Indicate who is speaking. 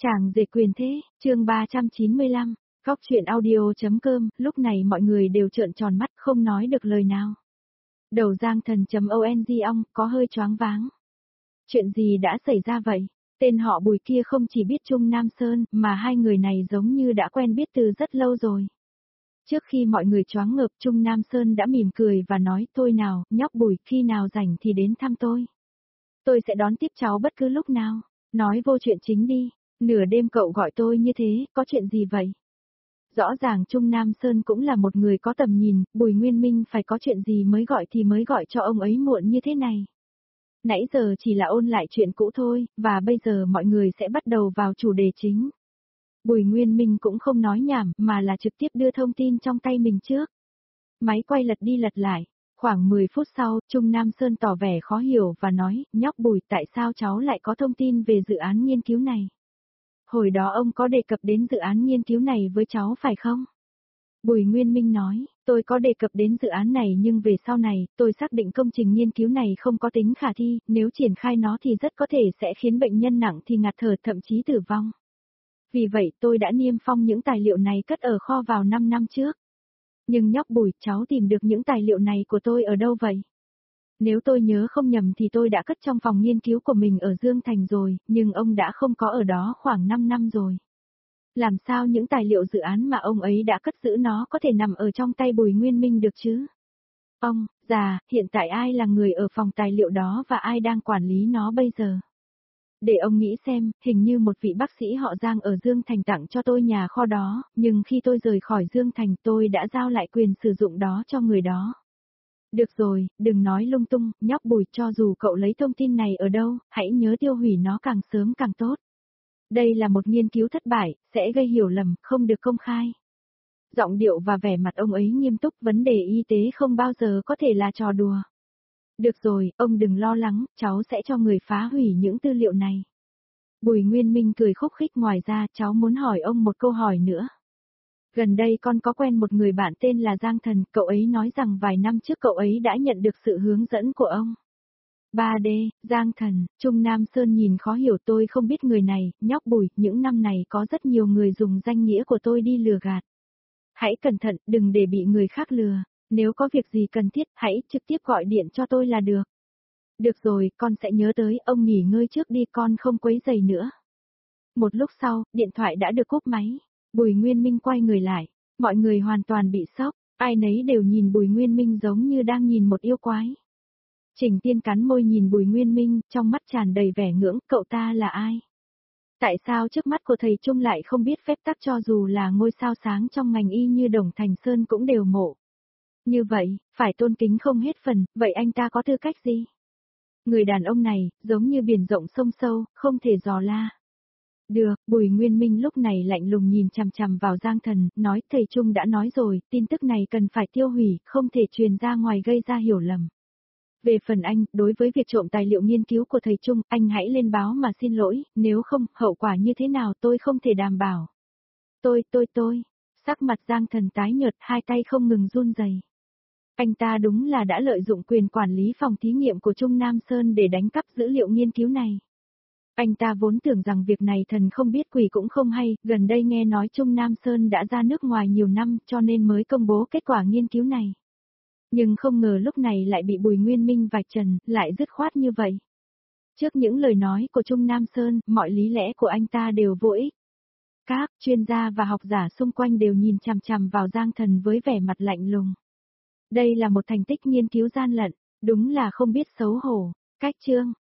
Speaker 1: Chàng rể quyền thế, chương 395, góc chuyện audio.com, lúc này mọi người đều trợn tròn mắt không nói được lời nào. Đầu Giang Thần.ong ong, có hơi choáng váng. Chuyện gì đã xảy ra vậy? Tên họ Bùi kia không chỉ biết Trung Nam Sơn, mà hai người này giống như đã quen biết từ rất lâu rồi. Trước khi mọi người choáng ngợp, Trung Nam Sơn đã mỉm cười và nói, thôi nào, nhóc Bùi, khi nào rảnh thì đến thăm tôi. Tôi sẽ đón tiếp cháu bất cứ lúc nào. Nói vô chuyện chính đi. Nửa đêm cậu gọi tôi như thế, có chuyện gì vậy? Rõ ràng Trung Nam Sơn cũng là một người có tầm nhìn, Bùi Nguyên Minh phải có chuyện gì mới gọi cho ông ấy muộn như thế này. Nãy giờ chỉ là ôn lại chuyện cũ thôi, và bây giờ mọi người sẽ bắt đầu vào chủ đề chính. Bùi Nguyên Minh cũng không nói nhảm, mà là trực tiếp đưa thông tin trong tay mình trước. Máy quay lật đi lật lại. Khoảng 10 phút sau, Trung Nam Sơn tỏ vẻ khó hiểu và nói, nhóc Bùi, tại sao cháu lại có thông tin về dự án nghiên cứu này? Hồi đó ông có đề cập đến dự án nghiên cứu này với cháu phải không? Bùi Nguyên Minh nói, tôi có đề cập đến dự án này nhưng về sau này, tôi xác định công trình nghiên cứu này không có tính khả thi, nếu triển khai nó thì rất có thể sẽ khiến bệnh nhân nặng thì ngạt thở thậm chí tử vong. Vì vậy tôi đã niêm phong những tài liệu này cất ở kho vào 5 năm trước. Nhưng nhóc Bùi, cháu tìm được những tài liệu này của tôi ở đâu vậy? Nếu tôi nhớ không nhầm thì tôi đã cất trong phòng nghiên cứu của mình ở Dương Thành rồi, nhưng ông đã không có ở đó khoảng 5 năm rồi. Làm sao những tài liệu dự án mà ông ấy đã cất giữ nó có thể nằm ở trong tay Bùi Nguyên Minh được chứ? Ông, già, hiện tại ai là người ở phòng tài liệu đó và ai đang quản lý nó bây giờ? Để ông nghĩ xem, hình như một vị bác sĩ họ Giang ở Dương Thành tặng cho tôi nhà kho đó, nhưng khi tôi rời khỏi Dương Thành tôi đã giao lại quyền sử dụng đó cho người đó. Được rồi, đừng nói lung tung, nhóc Bùi, cho dù cậu lấy thông tin này ở đâu, hãy nhớ tiêu hủy nó càng sớm càng tốt. Đây là một nghiên cứu thất bại, sẽ gây hiểu lầm, không được công khai. Giọng điệu và vẻ mặt ông ấy nghiêm túc, vấn đề y tế không bao giờ có thể là trò đùa. Được rồi, ông đừng lo lắng, cháu sẽ cho người phá hủy những tư liệu này. Bùi Nguyên Minh cười khúc khích, ngoài ra cháu muốn hỏi ông một câu hỏi nữa. Gần đây con có quen một người bạn tên là Giang Thần, cậu ấy nói rằng vài năm trước cậu ấy đã nhận được sự hướng dẫn của ông. 3D, Giang Thần, Trung Nam Sơn nhìn khó hiểu, tôi không biết người này, nhóc Bùi, những năm này có rất nhiều người dùng danh nghĩa của tôi đi lừa gạt. Hãy cẩn thận, đừng để bị người khác lừa, nếu có việc gì cần thiết, hãy trực tiếp gọi điện cho tôi là được. Được rồi, con sẽ nhớ tới, ông nghỉ ngơi trước đi, con không quấy rầy nữa. Một lúc sau, điện thoại đã được cúp máy. Bùi Nguyên Minh quay người lại, mọi người hoàn toàn bị sốc, ai nấy đều nhìn Bùi Nguyên Minh giống như đang nhìn một yêu quái. Trình Tiên cắn môi nhìn Bùi Nguyên Minh, trong mắt tràn đầy vẻ ngưỡng, cậu ta là ai? Tại sao trước mắt của thầy Trung lại không biết phép tắc, cho dù là ngôi sao sáng trong ngành y như Đồng Thành Sơn cũng đều mộ? Như vậy, phải tôn kính không hết phần, vậy anh ta có tư cách gì? Người đàn ông này, giống như biển rộng sông sâu, không thể dò la. Được, Bùi Nguyên Minh lúc này lạnh lùng nhìn chằm chằm vào Giang Thần, nói thầy Trung đã nói rồi, tin tức này cần phải tiêu hủy, không thể truyền ra ngoài gây ra hiểu lầm. Về phần anh, đối với việc trộm tài liệu nghiên cứu của thầy Trung, anh hãy lên báo mà xin lỗi, nếu không, hậu quả như thế nào tôi không thể đảm bảo. Tôi, sắc mặt Giang Thần tái nhợt, hai tay không ngừng run rẩy. Anh ta đúng là đã lợi dụng quyền quản lý phòng thí nghiệm của Trung Nam Sơn để đánh cắp dữ liệu nghiên cứu này. Anh ta vốn tưởng rằng việc này thần không biết quỷ cũng không hay, gần đây nghe nói Trung Nam Sơn đã ra nước ngoài nhiều năm cho nên mới công bố kết quả nghiên cứu này. Nhưng không ngờ lúc này lại bị Bùi Nguyên Minh vạch trần, lại dứt khoát như vậy. Trước những lời nói của Trung Nam Sơn, mọi lý lẽ của anh ta đều vô ích. Các chuyên gia và học giả xung quanh đều nhìn chằm chằm vào Giang Thần với vẻ mặt lạnh lùng. Đây là một thành tích nghiên cứu gian lận, đúng là không biết xấu hổ. Cách chương